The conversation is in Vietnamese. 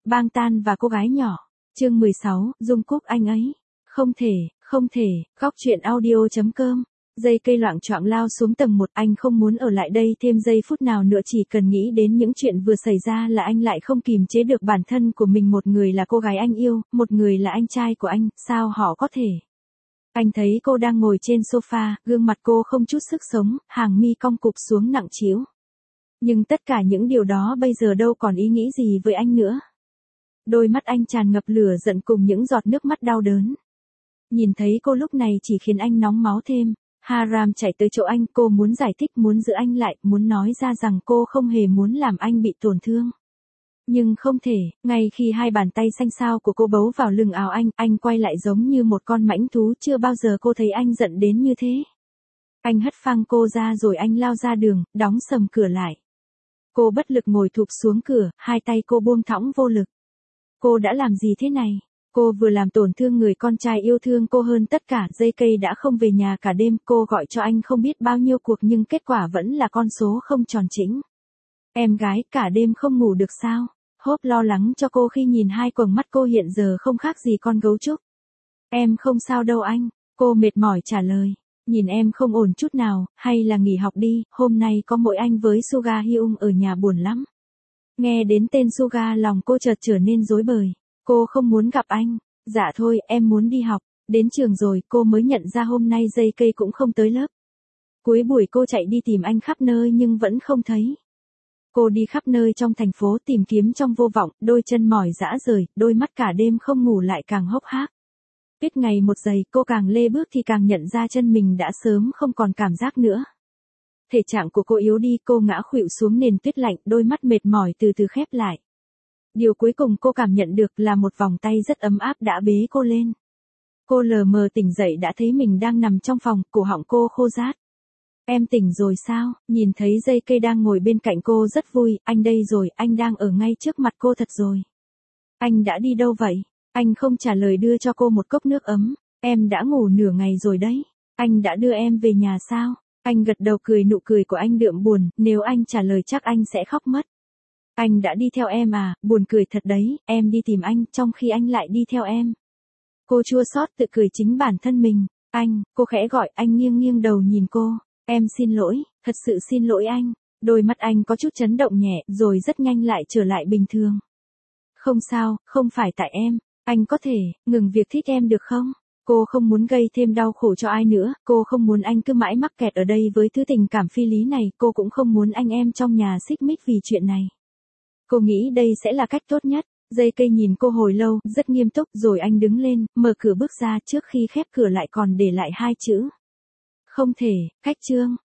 Bang Tan và cô gái nhỏ. Chương 16, Dung Cúc anh ấy. Không thể, góc truyện audio.com. Dây cây loạng choạng lao xuống tầng 1, anh không muốn ở lại đây thêm giây phút nào nữa, chỉ cần nghĩ đến những chuyện vừa xảy ra là anh lại không kìm chế được bản thân của mình. Một người là cô gái anh yêu, một người là anh trai của anh, sao họ có thể? Anh thấy cô đang ngồi trên sofa, gương mặt cô không chút sức sống, hàng mi cong cụp xuống nặng trĩu. Nhưng tất cả những điều đó bây giờ đâu còn ý nghĩ gì với anh nữa. Đôi mắt anh tràn ngập lửa giận cùng những giọt nước mắt đau đớn. Nhìn thấy cô lúc này chỉ khiến anh nóng máu thêm. Haram chạy tới chỗ anh, cô muốn giải thích, muốn giữ anh lại, muốn nói ra rằng cô không hề muốn làm anh bị tổn thương. Nhưng không thể, ngay khi hai bàn tay xanh xao của cô bấu vào lưng áo anh quay lại giống như một con mãnh thú. Chưa bao giờ cô thấy anh giận đến như thế. Anh hất phăng cô ra rồi anh lao ra đường, đóng sầm cửa lại. Cô bất lực ngồi thụp xuống cửa, hai tay cô buông thõng vô lực. Cô đã làm gì thế này? Cô vừa làm tổn thương người con trai yêu thương cô hơn tất cả. Dây cây đã không về nhà cả đêm, cô gọi cho anh không biết bao nhiêu cuộc nhưng kết quả vẫn là con số không tròn chỉnh. Em gái, cả đêm không ngủ được sao? Hốp lo lắng cho cô khi nhìn hai quầng mắt cô hiện giờ không khác gì con gấu trúc. Em không sao đâu anh, cô mệt mỏi trả lời. Nhìn em không ổn chút nào, hay là nghỉ học đi, hôm nay có mỗi anh với Suga Hyung ở nhà buồn lắm. Nghe đến tên Suga lòng cô chợt trở nên rối bời. Cô không muốn gặp anh. Dạ thôi, em muốn đi học. Đến trường rồi, cô mới nhận ra hôm nay dây cây cũng không tới lớp. Cuối buổi cô chạy đi tìm anh khắp nơi nhưng vẫn không thấy. Cô đi khắp nơi trong thành phố tìm kiếm trong vô vọng, đôi chân mỏi rã rời, đôi mắt cả đêm không ngủ lại càng hốc hác. Biết ngày một giây, cô càng lê bước thì càng nhận ra chân mình đã sớm không còn cảm giác nữa. Thể trạng của cô yếu đi, cô ngã khuỵu xuống nền tuyết lạnh, đôi mắt mệt mỏi từ từ khép lại. Điều cuối cùng cô cảm nhận được là một vòng tay rất ấm áp đã bế cô lên. Cô lờ mờ tỉnh dậy đã thấy mình đang nằm trong phòng, cổ họng cô khô rát. Em tỉnh rồi sao? Nhìn thấy dây cây đang ngồi bên cạnh cô rất vui, anh đây rồi, anh đang ở ngay trước mặt cô thật rồi. Anh đã đi đâu vậy? Anh không trả lời đưa cho cô một cốc nước ấm. Em đã ngủ nửa ngày rồi đấy. Anh đã đưa em về nhà sao? Anh gật đầu cười, nụ cười của anh đượm buồn, nếu anh trả lời chắc anh sẽ khóc mất. Anh đã đi theo em à, buồn cười thật đấy, em đi tìm anh, trong khi anh lại đi theo em. Cô chua xót tự cười chính bản thân mình. Anh, cô khẽ gọi, anh nghiêng nghiêng đầu nhìn cô. Em xin lỗi, thật sự xin lỗi anh. Đôi mắt anh có chút chấn động nhẹ, rồi rất nhanh lại trở lại bình thường. Không sao, không phải tại em. Anh có thể ngừng việc thích em được không? Cô không muốn gây thêm đau khổ cho ai nữa, cô không muốn anh cứ mãi mắc kẹt ở đây với thứ tình cảm phi lý này, cô cũng không muốn anh em trong nhà xích mích vì chuyện này. Cô nghĩ đây sẽ là cách tốt nhất. Dây cây nhìn cô hồi lâu, rất nghiêm túc, rồi anh đứng lên, mở cửa bước ra, trước khi khép cửa lại còn để lại hai chữ. Không thể, cách chương.